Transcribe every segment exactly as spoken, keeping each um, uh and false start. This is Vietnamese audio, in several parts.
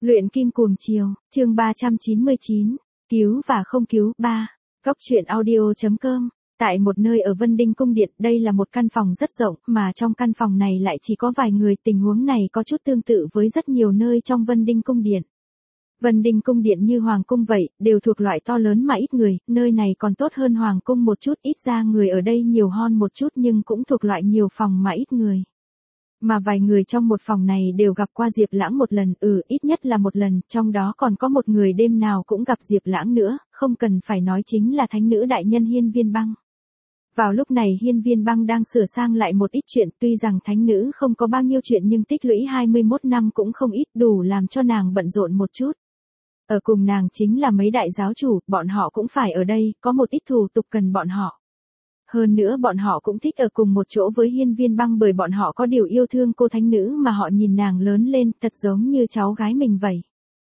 Luyện kim cuồng chiều, chương ba trăm chín mươi chín, cứu và không cứu, ba. Góc truyện audio.com. Tại một nơi ở Vân Đinh Cung Điện, đây là một căn phòng rất rộng, mà trong căn phòng này lại chỉ có vài người. Tình huống này có chút tương tự với rất nhiều nơi trong Vân Đinh Cung Điện. Vân Đinh Cung Điện như Hoàng Cung vậy, đều thuộc loại to lớn mà ít người, nơi này còn tốt hơn Hoàng Cung một chút, ít ra người ở đây nhiều hon một chút nhưng cũng thuộc loại nhiều phòng mà ít người. Mà vài người trong một phòng này đều gặp qua Diệp Lãng một lần, ừ ít nhất là một lần, trong đó còn có một người đêm nào cũng gặp Diệp Lãng nữa, không cần phải nói chính là thánh nữ đại nhân Hiên Viên Băng. Vào lúc này Hiên Viên Băng đang sửa sang lại một ít chuyện, tuy rằng thánh nữ không có bao nhiêu chuyện nhưng tích lũy hai mươi mốt năm cũng không ít, đủ làm cho nàng bận rộn một chút. Ở cùng nàng chính là mấy đại giáo chủ, bọn họ cũng phải ở đây, có một ít thủ tục cần bọn họ. Hơn nữa bọn họ cũng thích ở cùng một chỗ với Hiên Viên Băng bởi bọn họ có điều yêu thương cô thánh nữ mà họ nhìn nàng lớn lên thật giống như cháu gái mình vậy.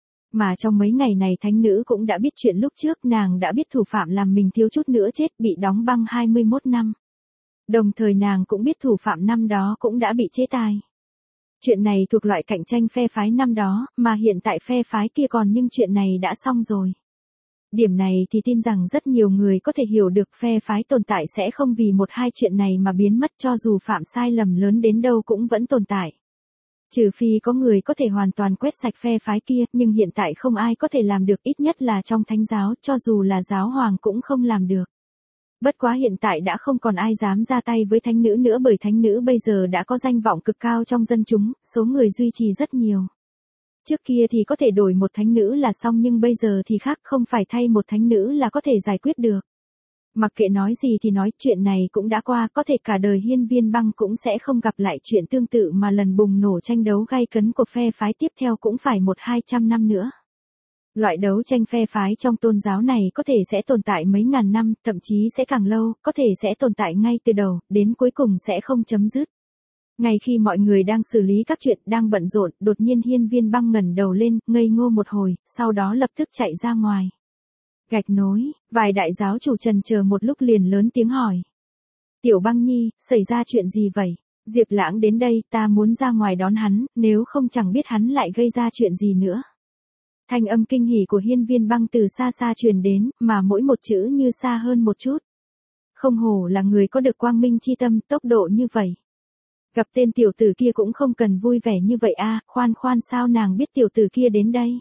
Mà trong mấy ngày này thánh nữ cũng đã biết chuyện lúc trước, nàng đã biết thủ phạm làm mình thiếu chút nữa chết, bị đóng băng hai mươi mốt năm. Đồng thời nàng cũng biết thủ phạm năm đó cũng đã bị chế tài. Chuyện này thuộc loại cạnh tranh phe phái năm đó, mà hiện tại phe phái kia còn nhưng chuyện này đã xong rồi. Điểm này thì tin rằng rất nhiều người có thể hiểu được, phe phái tồn tại sẽ không vì một hai chuyện này mà biến mất, cho dù phạm sai lầm lớn đến đâu cũng vẫn tồn tại. Trừ phi có người có thể hoàn toàn quét sạch phe phái kia, nhưng hiện tại không ai có thể làm được, ít nhất là trong thánh giáo, cho dù là giáo hoàng cũng không làm được. Bất quá hiện tại đã không còn ai dám ra tay với thánh nữ nữa bởi thánh nữ bây giờ đã có danh vọng cực cao trong dân chúng, số người duy trì rất nhiều. Trước kia thì có thể đổi một thánh nữ là xong nhưng bây giờ thì khác, không phải thay một thánh nữ là có thể giải quyết được. Mặc kệ nói gì thì nói, chuyện này cũng đã qua, có thể cả đời Hiên Viên Băng cũng sẽ không gặp lại chuyện tương tự mà lần bùng nổ tranh đấu gay cấn của phe phái tiếp theo cũng phải một hai trăm năm nữa. Loại đấu tranh phe phái trong tôn giáo này có thể sẽ tồn tại mấy ngàn năm, thậm chí sẽ càng lâu, có thể sẽ tồn tại ngay từ đầu, đến cuối cùng sẽ không chấm dứt. Ngay khi mọi người đang xử lý các chuyện, đang bận rộn, đột nhiên Hiên Viên Băng ngẩng đầu lên, ngây ngô một hồi, sau đó lập tức chạy ra ngoài. Gạch nối, vài đại giáo chủ trần chờ một lúc liền lớn tiếng hỏi. Tiểu Băng Nhi, xảy ra chuyện gì vậy? Diệp Lãng đến đây, ta muốn ra ngoài đón hắn, nếu không chẳng biết hắn lại gây ra chuyện gì nữa. Thanh âm kinh hỉ của Hiên Viên Băng từ xa xa truyền đến, mà mỗi một chữ như xa hơn một chút. Không hổ là người có được quang minh chi tâm, tốc độ như vậy. Gặp tên tiểu tử kia cũng không cần vui vẻ như vậy a, khoan khoan sao nàng biết tiểu tử kia đến đây?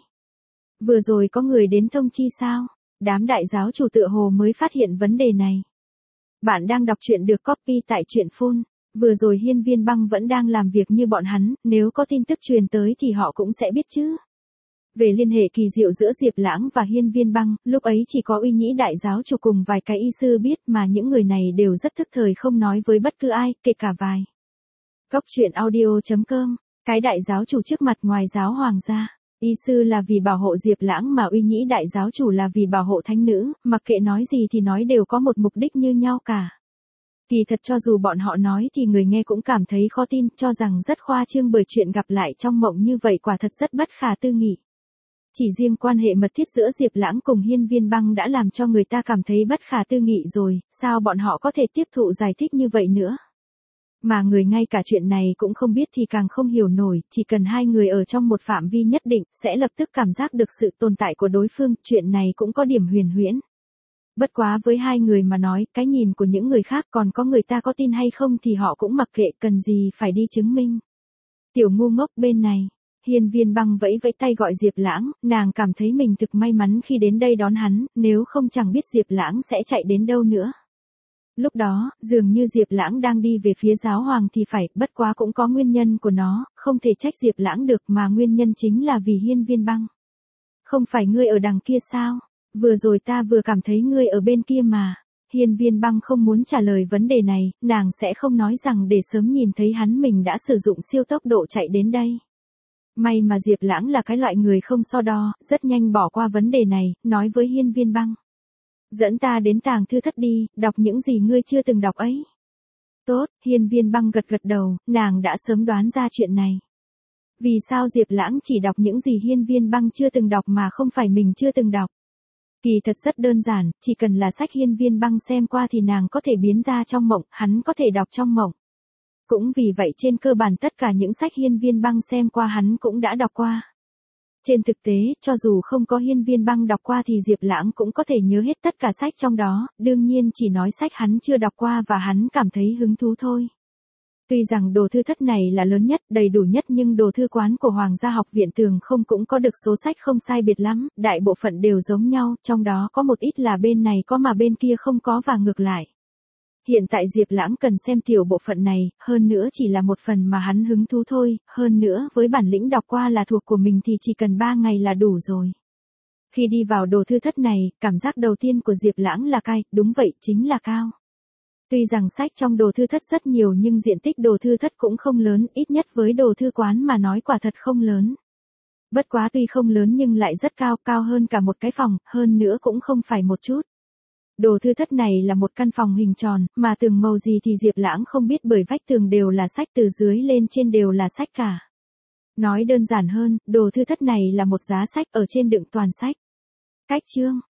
Vừa rồi có người đến thông chi sao? Đám đại giáo chủ tựa hồ mới phát hiện vấn đề này. Bạn đang đọc truyện được copy tại truyện phone. Vừa rồi Hiên Viên Băng vẫn đang làm việc như bọn hắn, nếu có tin tức truyền tới thì họ cũng sẽ biết chứ. Về liên hệ kỳ diệu giữa Diệp Lãng và Hiên Viên Băng, lúc ấy chỉ có Uy Nhĩ đại giáo chủ cùng vài cái y sư biết, mà những người này đều rất thức thời không nói với bất cứ ai, kể cả vài. Góc truyện audio.com. Cái đại giáo chủ trước mặt ngoài giáo hoàng ra, y sư là vì bảo hộ Diệp Lãng mà Uy Nhĩ đại giáo chủ là vì bảo hộ thánh nữ, mặc kệ nói gì thì nói đều có một mục đích như nhau cả. Kỳ thật cho dù bọn họ nói thì người nghe cũng cảm thấy khó tin, cho rằng rất khoa trương bởi chuyện gặp lại trong mộng như vậy quả thật rất bất khả tư nghị. Chỉ riêng quan hệ mật thiết giữa Diệp Lãng cùng Hiên Viên Băng đã làm cho người ta cảm thấy bất khả tư nghị rồi, sao bọn họ có thể tiếp thụ giải thích như vậy nữa? Mà người ngay cả chuyện này cũng không biết thì càng không hiểu nổi, chỉ cần hai người ở trong một phạm vi nhất định, sẽ lập tức cảm giác được sự tồn tại của đối phương, chuyện này cũng có điểm huyền huyễn. Bất quá với hai người mà nói, cái nhìn của những người khác còn có người ta có tin hay không thì họ cũng mặc kệ, cần gì phải đi chứng minh. Tiểu ngu ngốc bên này. Hiên Viên Băng vẫy vẫy tay gọi Diệp Lãng, nàng cảm thấy mình thực may mắn khi đến đây đón hắn, nếu không chẳng biết Diệp Lãng sẽ chạy đến đâu nữa. Lúc đó, dường như Diệp Lãng đang đi về phía giáo hoàng thì phải, bất quá cũng có nguyên nhân của nó, không thể trách Diệp Lãng được mà nguyên nhân chính là vì Hiên Viên Băng. Không phải ngươi ở đằng kia sao? Vừa rồi ta vừa cảm thấy ngươi ở bên kia mà. Hiên Viên Băng không muốn trả lời vấn đề này, nàng sẽ không nói rằng để sớm nhìn thấy hắn mình đã sử dụng siêu tốc độ chạy đến đây. May mà Diệp Lãng là cái loại người không so đo, rất nhanh bỏ qua vấn đề này, nói với Hiên Viên Băng. Dẫn ta đến tàng thư thất đi, đọc những gì ngươi chưa từng đọc ấy. Tốt, Hiên Viên Băng gật gật đầu, nàng đã sớm đoán ra chuyện này. Vì sao Diệp Lãng chỉ đọc những gì Hiên Viên Băng chưa từng đọc mà không phải mình chưa từng đọc? Kỳ thật rất đơn giản, chỉ cần là sách Hiên Viên Băng xem qua thì nàng có thể biến ra trong mộng, hắn có thể đọc trong mộng. Cũng vì vậy trên cơ bản tất cả những sách Hiên Viên Băng xem qua hắn cũng đã đọc qua. Trên thực tế, cho dù không có Hiên Viên Băng đọc qua thì Diệp Lãng cũng có thể nhớ hết tất cả sách trong đó, đương nhiên chỉ nói sách hắn chưa đọc qua và hắn cảm thấy hứng thú thôi. Tuy rằng đồ thư thất này là lớn nhất, đầy đủ nhất nhưng đồ thư quán của Hoàng gia học viện Tường Không cũng có được số sách không sai biệt lắm, đại bộ phận đều giống nhau, trong đó có một ít là bên này có mà bên kia không có và ngược lại. Hiện tại Diệp Lãng cần xem tiểu bộ phận này, hơn nữa chỉ là một phần mà hắn hứng thú thôi, hơn nữa với bản lĩnh đọc qua là thuộc của mình thì chỉ cần ba ngày là đủ rồi. Khi đi vào đồ thư thất này, cảm giác đầu tiên của Diệp Lãng là cay, đúng vậy, chính là cao. Tuy rằng sách trong đồ thư thất rất nhiều nhưng diện tích đồ thư thất cũng không lớn, ít nhất với đồ thư quán mà nói quả thật không lớn. Bất quá tuy không lớn nhưng lại rất cao, cao hơn cả một cái phòng, hơn nữa cũng không phải một chút. Đồ thư thất này là một căn phòng hình tròn, mà tường màu gì thì Diệp Lãng không biết bởi vách tường đều là sách từ dưới lên trên đều là sách cả. Nói đơn giản hơn, đồ thư thất này là một giá sách ở trên đựng toàn sách. Cách chương